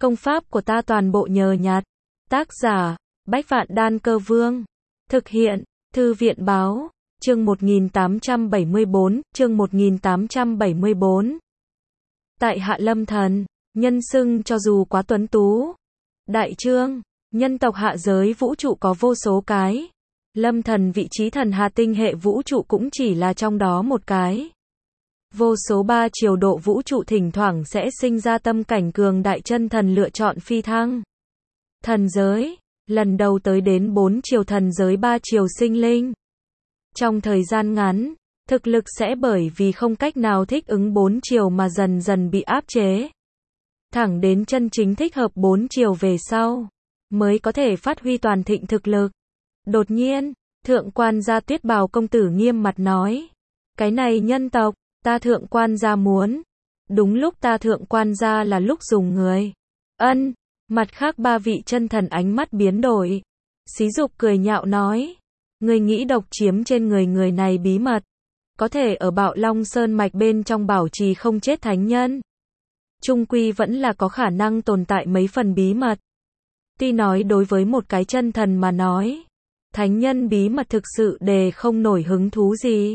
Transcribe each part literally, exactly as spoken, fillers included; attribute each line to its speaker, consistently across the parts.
Speaker 1: Công pháp của ta toàn bộ nhờ nhặt. Tác giả, Bách Vạn Đan Cơ Vương. Thực hiện, Thư viện Báo. Chương một nghìn tám trăm bảy mươi bốn, chương một nghìn tám trăm bảy mươi bốn. Tại hạ Lâm Thần, nhân xưng cho dù quá tuấn tú. Đại chương, nhân tộc hạ giới vũ trụ có vô số cái. Lâm Thần vị trí thần hà tinh hệ vũ trụ cũng chỉ là trong đó một cái. Vô số ba chiều độ vũ trụ thỉnh thoảng sẽ sinh ra tâm cảnh cường đại chân thần lựa chọn phi thăng. Thần giới, lần đầu tới đến bốn chiều thần giới ba chiều sinh linh. Trong thời gian ngắn, thực lực sẽ bởi vì không cách nào thích ứng bốn chiều mà dần dần bị áp chế. Thẳng đến chân chính thích hợp bốn chiều về sau, mới có thể phát huy toàn thịnh thực lực. Đột nhiên, thượng quan gia Tuyết Bào công tử nghiêm mặt nói. Cái này nhân tộc, ta thượng quan gia muốn. Đúng lúc ta thượng quan gia là lúc dùng người. Ân, mặt khác ba vị chân thần ánh mắt biến đổi. Xí Dục cười nhạo nói. Người nghĩ độc chiếm trên người người này bí mật. Có thể ở Bạo Long Sơn mạch bên trong bảo trì không chết thánh nhân. Trung quy vẫn là có khả năng tồn tại mấy phần bí mật. Tuy nói đối với một cái chân thần mà nói, thánh nhân bí mật thực sự đề không nổi hứng thú gì.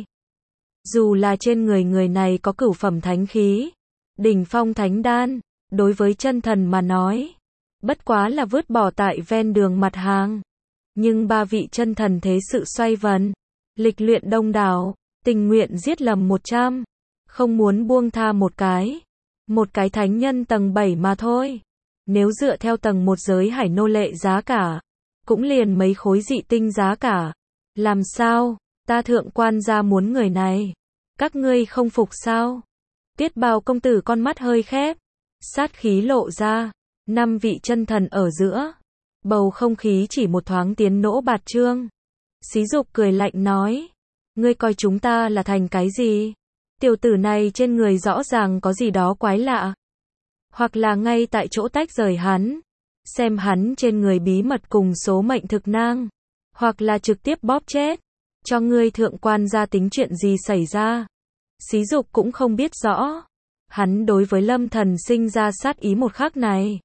Speaker 1: Dù là trên người người này có cửu phẩm thánh khí, đỉnh phong thánh đan, đối với chân thần mà nói, bất quá là vứt bỏ tại ven đường mặt hàng. Nhưng ba vị chân thần thế sự xoay vần, lịch luyện đông đảo, tình nguyện giết lầm một trăm, không muốn buông tha một cái. Một cái thánh nhân tầng bảy mà thôi. Nếu dựa theo tầng một giới hải nô lệ giá cả, cũng liền mấy khối dị tinh giá cả. Làm sao, ta thượng quan gia muốn người này. Các ngươi không phục sao? Tuyết Bào công tử con mắt hơi khép, sát khí lộ ra, năm vị chân thần ở giữa. Bầu không khí chỉ một thoáng tiến nỗ bạt trương. Xí Dục cười lạnh nói, ngươi coi chúng ta là thành cái gì? Tiểu tử này trên người rõ ràng có gì đó quái lạ. Hoặc là ngay tại chỗ tách rời hắn, xem hắn trên người bí mật cùng số mệnh thực nang. Hoặc là trực tiếp bóp chết, cho ngươi thượng quan gia tính chuyện gì xảy ra. Xí Dục cũng không biết rõ. Hắn đối với Lâm Thần sinh ra sát ý một khắc này.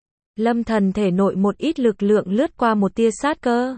Speaker 1: Lâm Thần thể nội một ít lực lượng lướt qua một tia sát cơ.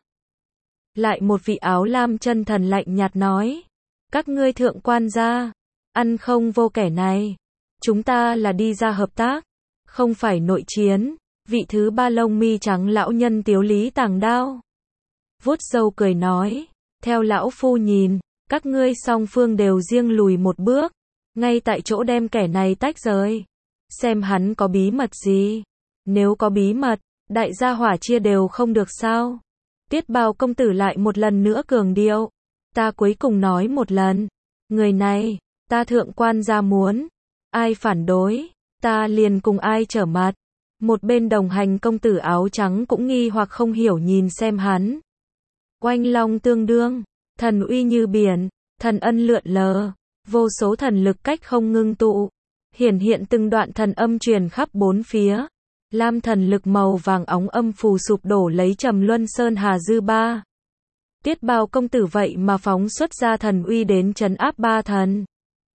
Speaker 1: Lại một vị áo lam chân thần lạnh nhạt nói. Các ngươi thượng quan gia, ăn không vô kẻ này. Chúng ta là đi ra hợp tác, không phải nội chiến. Vị thứ ba lông mi trắng lão nhân tiếu lý tàng đao. Vuốt râu cười nói. Theo lão phu nhìn, các ngươi song phương đều riêng lùi một bước. Ngay tại chỗ đem kẻ này tách rời. Xem hắn có bí mật gì. Nếu có bí mật, đại gia hỏa chia đều không được sao. Tuyết Bào công tử lại một lần nữa cường điệu. Ta cuối cùng nói một lần. Người này, ta thượng quan gia muốn. Ai phản đối, ta liền cùng ai trở mặt. Một bên đồng hành công tử áo trắng cũng nghi hoặc không hiểu nhìn xem hắn. Oanh long tương đương, thần uy như biển, thần ân lượn lờ, vô số thần lực cách không ngưng tụ. Hiển hiện từng đoạn thần âm truyền khắp bốn phía. Lam thần lực màu vàng óng âm phù sụp đổ lấy Trầm Luân Sơn Hà dư ba. Tuyết Bào công tử vậy mà phóng xuất ra thần uy đến trấn áp ba thần.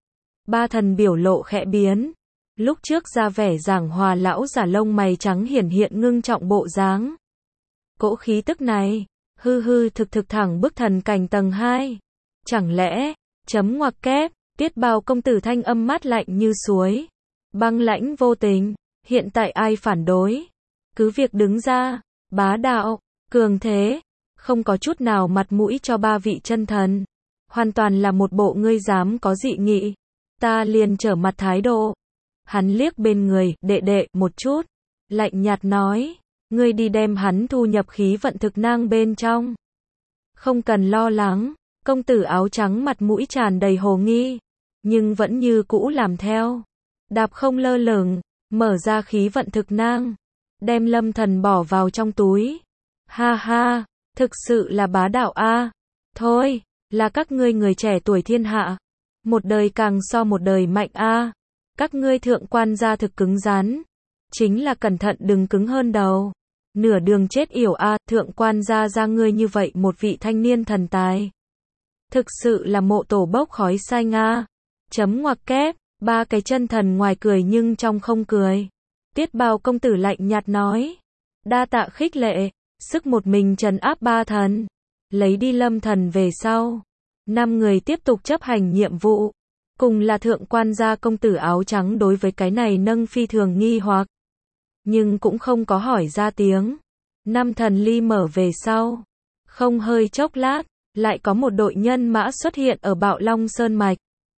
Speaker 1: Ba thần biểu lộ khẽ biến. Lúc trước ra vẻ giảng hòa lão giả lông mày trắng hiển hiện ngưng trọng bộ dáng. Cỗ khí tức này, hư hư thực thực thẳng bức thần cảnh tầng hai. Chẳng lẽ, chấm ngoặc kép, Tuyết Bào công tử thanh âm mát lạnh như suối. Băng lãnh vô tình, hiện tại ai phản đối? Cứ việc đứng ra, bá đạo, cường thế, không có chút nào mặt mũi cho ba vị chân thần. Hoàn toàn là một bộ ngươi dám có dị nghị. Ta liền trở mặt thái độ. Hắn liếc bên người, đệ đệ, một chút. Lạnh nhạt nói, ngươi đi đem hắn thu nhập khí vận thực nang bên trong. Không cần lo lắng, công tử áo trắng mặt mũi tràn đầy hồ nghi. Nhưng vẫn như cũ làm theo. Đạp không lơ lửng, mở ra khí vận thực nang. Đem Lâm Thần bỏ vào trong túi. Ha ha, thực sự là bá đạo a. Thôi, là các ngươi người trẻ tuổi thiên hạ. Một đời càng so một đời mạnh a. Các ngươi thượng quan gia thực cứng rắn. Chính là cẩn thận đừng cứng hơn đầu. Nửa đường chết yểu a, thượng quan gia ra ngươi như vậy một vị thanh niên thần tài. Thực sự là mộ tổ bốc khói xanh a. Chấm ngoặc kép, ba cái chân thần ngoài cười nhưng trong không cười. Tiết Bào công tử lạnh nhạt nói. Đa tạ khích lệ, sức một mình trấn áp ba thần. Lấy đi Lâm Thần về sau. Năm người tiếp tục chấp hành nhiệm vụ. Cùng là thượng quan gia công tử áo trắng đối với cái này nâng phi thường nghi hoặc. Nhưng cũng không có hỏi ra tiếng. Năm thần ly mở về sau. Không hơi chốc lát, lại có một đội nhân mã xuất hiện ở Bạo Long Sơn Mạch.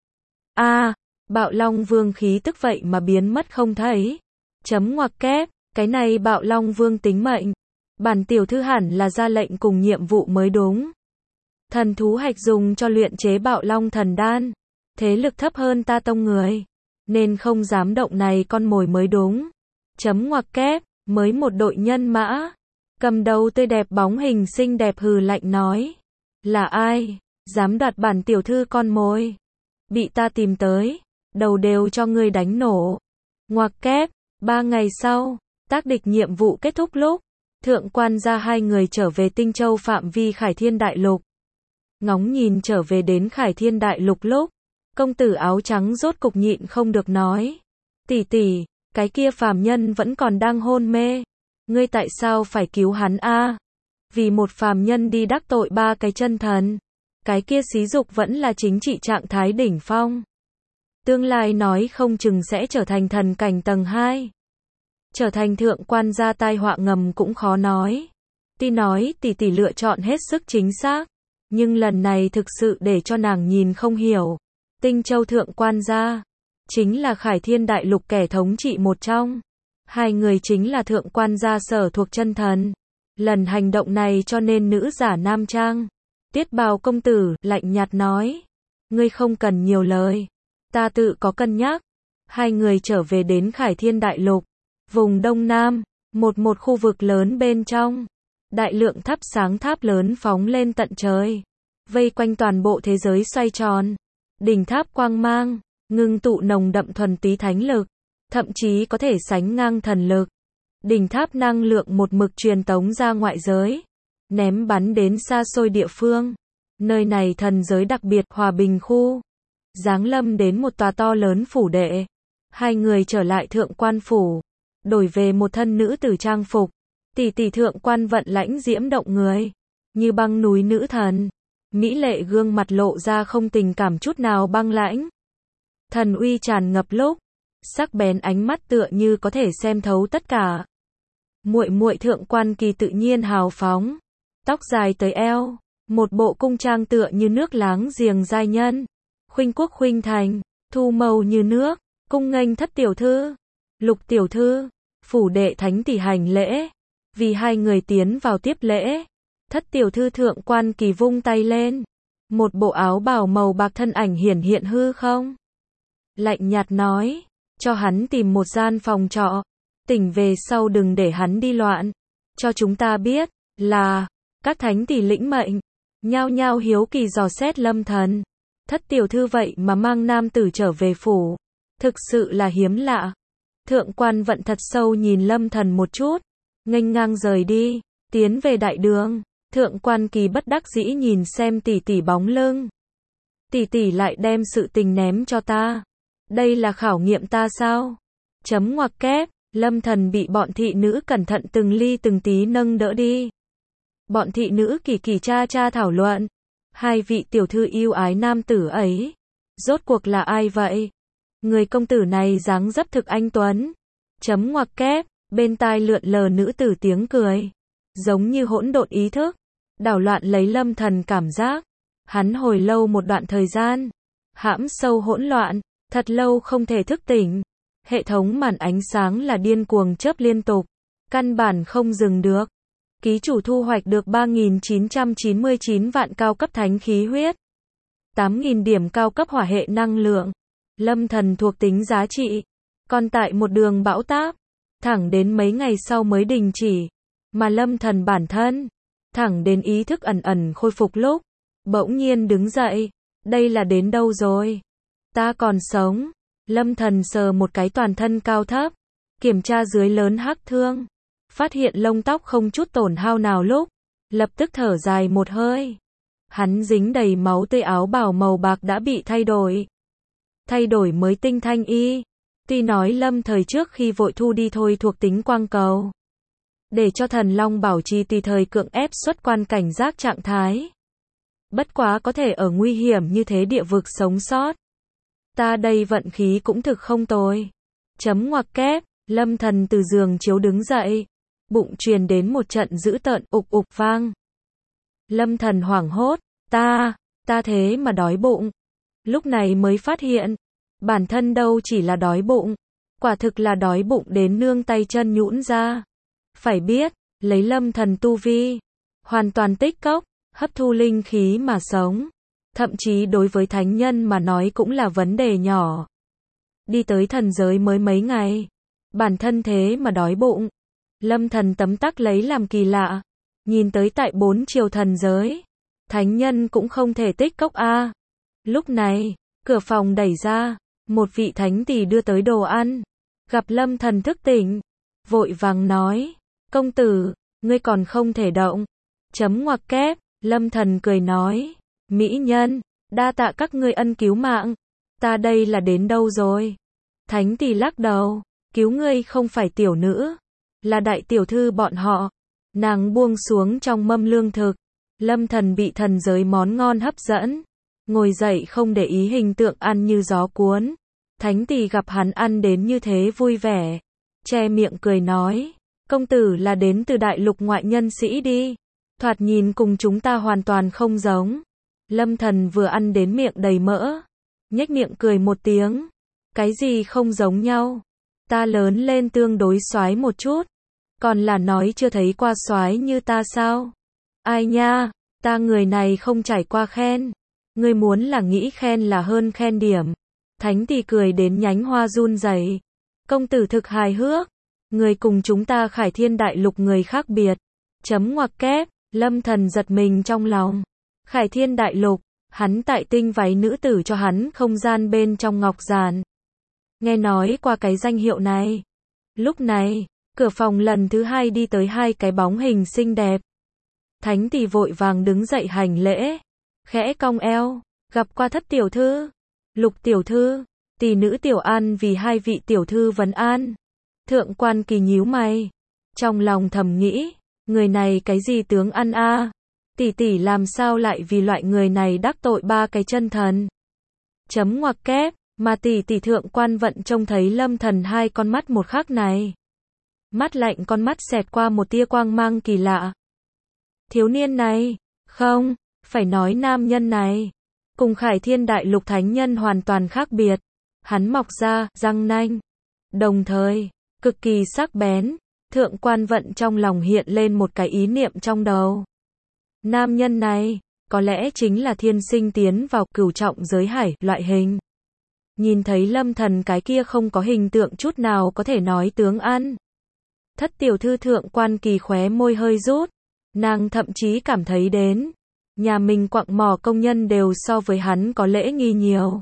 Speaker 1: A, à, Bạo Long Vương khí tức vậy mà biến mất không thấy. Chấm ngoặc kép, cái này Bạo Long Vương tính mệnh. Bản tiểu thư hẳn là ra lệnh cùng nhiệm vụ mới đúng. Thần thú hạch dùng cho luyện chế Bạo Long thần đan. Thế lực thấp hơn ta tông người. Nên không dám động này con mồi mới đúng. Chấm ngoặc kép, mới một đội nhân mã. Cầm đầu tươi đẹp bóng hình xinh đẹp hừ lạnh nói. Là ai? Dám đoạt bản tiểu thư con mồi. Bị ta tìm tới. Đầu đều cho ngươi đánh nổ. Ngoặc kép, ba ngày sau, tác địch nhiệm vụ kết thúc lúc. Thượng quan gia hai người trở về Tinh Châu phạm vi Khải Thiên Đại Lục. Ngóng nhìn trở về đến Khải Thiên Đại Lục lúc. Công tử áo trắng rốt cục nhịn không được nói. Tỷ tỷ, cái kia phàm nhân vẫn còn đang hôn mê. Ngươi tại sao phải cứu hắn a? Vì một phàm nhân đi đắc tội ba cái chân thần. Cái kia xí dục vẫn là chính trị trạng thái đỉnh phong. Tương lai nói không chừng sẽ trở thành thần cảnh tầng hai. Trở thành thượng quan gia tai họa ngầm cũng khó nói. Tuy nói tỷ tỷ lựa chọn hết sức chính xác. Nhưng lần này thực sự để cho nàng nhìn không hiểu. Tinh Châu thượng quan gia. Chính là Khải Thiên Đại Lục kẻ thống trị một trong. Hai người chính là thượng quan gia sở thuộc chân thần. Lần hành động này cho nên nữ giả nam trang. Tiết Bào công tử lạnh nhạt nói. Ngươi không cần nhiều lời. Ta tự có cân nhắc. Hai người trở về đến Khải Thiên Đại Lục. Vùng Đông Nam. Một một khu vực lớn bên trong. Đại lượng thắp sáng tháp lớn phóng lên tận trời. Vây quanh toàn bộ thế giới xoay tròn. Đỉnh tháp quang mang. Ngưng tụ nồng đậm thuần túy thánh lực. Thậm chí có thể sánh ngang thần lực. Đỉnh tháp năng lượng một mực truyền tống ra ngoại giới. Ném bắn đến xa xôi địa phương. Nơi này thần giới đặc biệt hòa bình khu. Giáng lâm đến một tòa to lớn phủ đệ. Hai người trở lại thượng quan phủ. Đổi về một thân nữ tử trang phục. Tỷ tỷ thượng quan vận lãnh diễm động người. Như băng núi nữ thần. Mỹ lệ gương mặt lộ ra không tình cảm chút nào băng lãnh. Thần uy tràn ngập lúc. Sắc bén ánh mắt tựa như có thể xem thấu tất cả. Muội muội thượng quan kỳ tự nhiên hào phóng. Tóc dài tới eo. Một bộ cung trang tựa như nước láng giềng giai nhân. Khuynh quốc khuynh thành. Thu màu như nước. Cung nghênh thất tiểu thư. Lục tiểu thư. Phủ đệ thánh tỷ hành lễ. Vì hai người tiến vào tiếp lễ. Thất tiểu thư thượng quan kỳ vung tay lên. Một bộ áo bào màu bạc thân ảnh hiển hiện hư không. Lạnh nhạt nói. Cho hắn tìm một gian phòng trọ. Tỉnh về sau đừng để hắn đi loạn. Cho chúng ta biết. Là. Các thánh tỷ lĩnh mệnh. Nhao nhao hiếu kỳ dò xét Lâm Thần. Thất tiểu thư vậy mà mang nam tử trở về phủ. Thực sự là hiếm lạ. Thượng quan vận thật sâu nhìn Lâm Thần một chút. Nghênh ngang rời đi. Tiến về đại đường. Thượng quan kỳ bất đắc dĩ nhìn xem tỷ tỷ bóng lưng. Tỷ tỷ lại đem sự tình ném cho ta. Đây là khảo nghiệm ta sao? Chấm ngoặc kép. Lâm Thần bị bọn thị nữ cẩn thận từng ly từng tí nâng đỡ đi. Bọn thị nữ kỳ kỳ cha cha thảo luận. Hai vị tiểu thư yêu ái nam tử ấy. Rốt cuộc là ai vậy? Người công tử này dáng dấp thực anh tuấn. Chấm ngoặc kép. Bên tai lượn lờ nữ tử tiếng cười. Giống như hỗn độn ý thức. Đảo loạn lấy Lâm Thần cảm giác. Hắn hồi lâu một đoạn thời gian. Hãm sâu hỗn loạn. Thật lâu không thể thức tỉnh. Hệ thống màn ánh sáng là điên cuồng chớp liên tục. Căn bản không dừng được. Ký chủ thu hoạch được ba nghìn chín trăm chín mươi chín vạn cao cấp thánh khí huyết. tám nghìn điểm cao cấp hỏa hệ năng lượng. Lâm Thần thuộc tính giá trị. Còn tại một đường bão táp. Thẳng đến mấy ngày sau mới đình chỉ. Mà Lâm Thần bản thân. Thẳng đến ý thức ẩn ẩn khôi phục lúc. Bỗng nhiên đứng dậy. Đây là đến đâu rồi? Ta còn sống. Lâm Thần sờ một cái toàn thân cao thấp. Kiểm tra dưới lớn hắc thương. Phát hiện lông tóc không chút tổn hao nào lúc. Lập tức thở dài một hơi. Hắn dính đầy máu tươi áo bào màu bạc đã bị thay đổi. Thay đổi mới tinh thanh y. Tuy nói lâm thời trước khi vội thu đi thôi thuộc tính quang cầu, để cho thần long bảo trì tùy thời cưỡng ép xuất quan cảnh giác trạng thái. Bất quá có thể ở nguy hiểm như thế địa vực sống sót. Ta đây vận khí cũng thực không tồi. Chấm ngoặc kép, lâm thần từ giường chiếu đứng dậy. Bụng truyền đến một trận dữ tợn ục ục vang. Lâm thần hoảng hốt, ta, ta thế mà đói bụng. Lúc này mới phát hiện, bản thân đâu chỉ là đói bụng, quả thực là đói bụng đến nương tay chân nhũn ra. Phải biết, lấy lâm thần tu vi, hoàn toàn tích cốc, hấp thu linh khí mà sống. Thậm chí đối với thánh nhân mà nói cũng là vấn đề nhỏ. Đi tới thần giới mới mấy ngày, bản thân thế mà đói bụng. Lâm thần tấm tắc lấy làm kỳ lạ, nhìn tới tại bốn chiều thần giới, thánh nhân cũng không thể tích cốc a. Lúc này, cửa phòng đẩy ra, một vị thánh tỷ đưa tới đồ ăn, gặp lâm thần thức tỉnh, vội vàng nói, công tử, ngươi còn không thể động. Chấm ngoặc kép, lâm thần cười nói, mỹ nhân, đa tạ các ngươi ân cứu mạng, ta đây là đến đâu rồi? Thánh tỷ lắc đầu, cứu ngươi không phải tiểu nữ, là đại tiểu thư bọn họ. Nàng buông xuống trong mâm lương thực, lâm thần bị thần giới món ngon hấp dẫn, ngồi dậy không để ý hình tượng ăn như gió cuốn. Thánh tỷ gặp hắn ăn đến như thế vui vẻ, che miệng cười nói, công tử là đến từ đại lục ngoại nhân sĩ đi, thoạt nhìn cùng chúng ta hoàn toàn không giống. Lâm thần vừa ăn đến miệng đầy mỡ, nhếch miệng cười một tiếng, cái gì không giống nhau, ta lớn lên tương đối soái một chút, còn là nói chưa thấy qua soái như ta sao? Ai nha, ta người này không trải qua khen, ngươi muốn là nghĩ khen là hơn khen điểm. Thánh tỷ cười đến nhánh hoa run rẩy, công tử thực hài hước, người cùng chúng ta Khải Thiên đại lục người khác biệt. Chấm ngoặc kép, lâm thần giật mình trong lòng. Khải Thiên đại lục, hắn tại tinh váy nữ tử cho hắn không gian bên trong ngọc giản. Nghe nói qua cái danh hiệu này. Lúc này, cửa phòng lần thứ hai đi tới hai cái bóng hình xinh đẹp. Thánh tỷ vội vàng đứng dậy hành lễ, khẽ cong eo, gặp qua thất tiểu thư, lục tiểu thư, tỷ nữ Tiểu An vì hai vị tiểu thư vấn an. Thượng quan Kỳ nhíu mày, trong lòng thầm nghĩ, người này cái gì tướng ăn a? Tỷ tỷ làm sao lại vì loại người này đắc tội ba cái chân thần? Chấm ngoặc kép, mà tỷ tỷ thượng quan vận trông thấy lâm thần hai con mắt một khắc này. Mắt lạnh con mắt xẹt qua một tia quang mang kỳ lạ. Thiếu niên này, không, phải nói nam nhân này, cùng Khải Thiên đại lục thánh nhân hoàn toàn khác biệt. Hắn mọc ra, răng nanh, đồng thời, cực kỳ sắc bén. Thượng quan vận trong lòng hiện lên một cái ý niệm trong đầu. Nam nhân này, có lẽ chính là thiên sinh tiến vào cửu trọng giới hải, loại hình. Nhìn thấy lâm thần cái kia không có hình tượng chút nào có thể nói tướng ăn. Thất tiểu thư thượng quan Kỳ khóe môi hơi rút, nàng thậm chí cảm thấy đến, nhà mình quặng mỏ công nhân đều so với hắn có lễ nghi nhiều.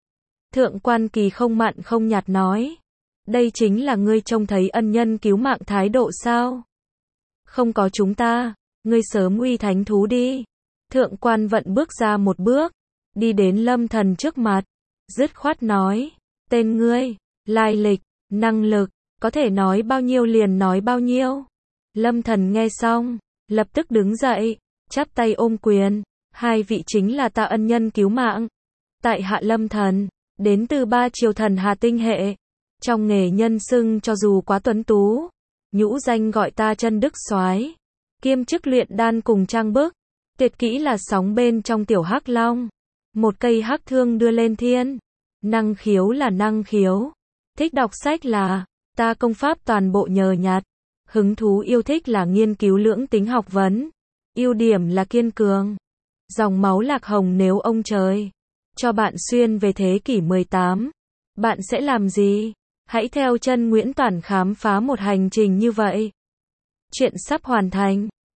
Speaker 1: Thượng quan Kỳ không mặn không nhạt nói, đây chính là ngươi trông thấy ân nhân cứu mạng thái độ sao? Không có chúng ta, ngươi sớm uy thánh thú đi. Thượng quan vận bước ra một bước, đi đến lâm thần trước mặt, dứt khoát nói, tên ngươi, lai lịch, năng lực, có thể nói bao nhiêu liền nói bao nhiêu. Lâm thần nghe xong, lập tức đứng dậy, chắp tay ôm quyền, hai vị chính là ta ân nhân cứu mạng. Tại hạ lâm thần, đến từ ba triều thần Hà Tinh hệ. Trong nghề nhân xưng cho dù quá tuấn tú, nhũ danh gọi ta chân đức soái, kiêm chức luyện đan cùng trang bức, tuyệt kỹ là sóng bên trong tiểu hắc long, một cây hắc thương đưa lên thiên, năng khiếu là năng khiếu, thích đọc sách là, ta công pháp toàn bộ nhờ nhạt, hứng thú yêu thích là nghiên cứu lưỡng tính học vấn, ưu điểm là kiên cường, dòng máu lạc hồng. Nếu ông trời cho bạn xuyên về thế kỷ mười tám, bạn sẽ làm gì? Hãy theo chân Nguyễn Toản khám phá một hành trình như vậy. Chuyện sắp hoàn thành.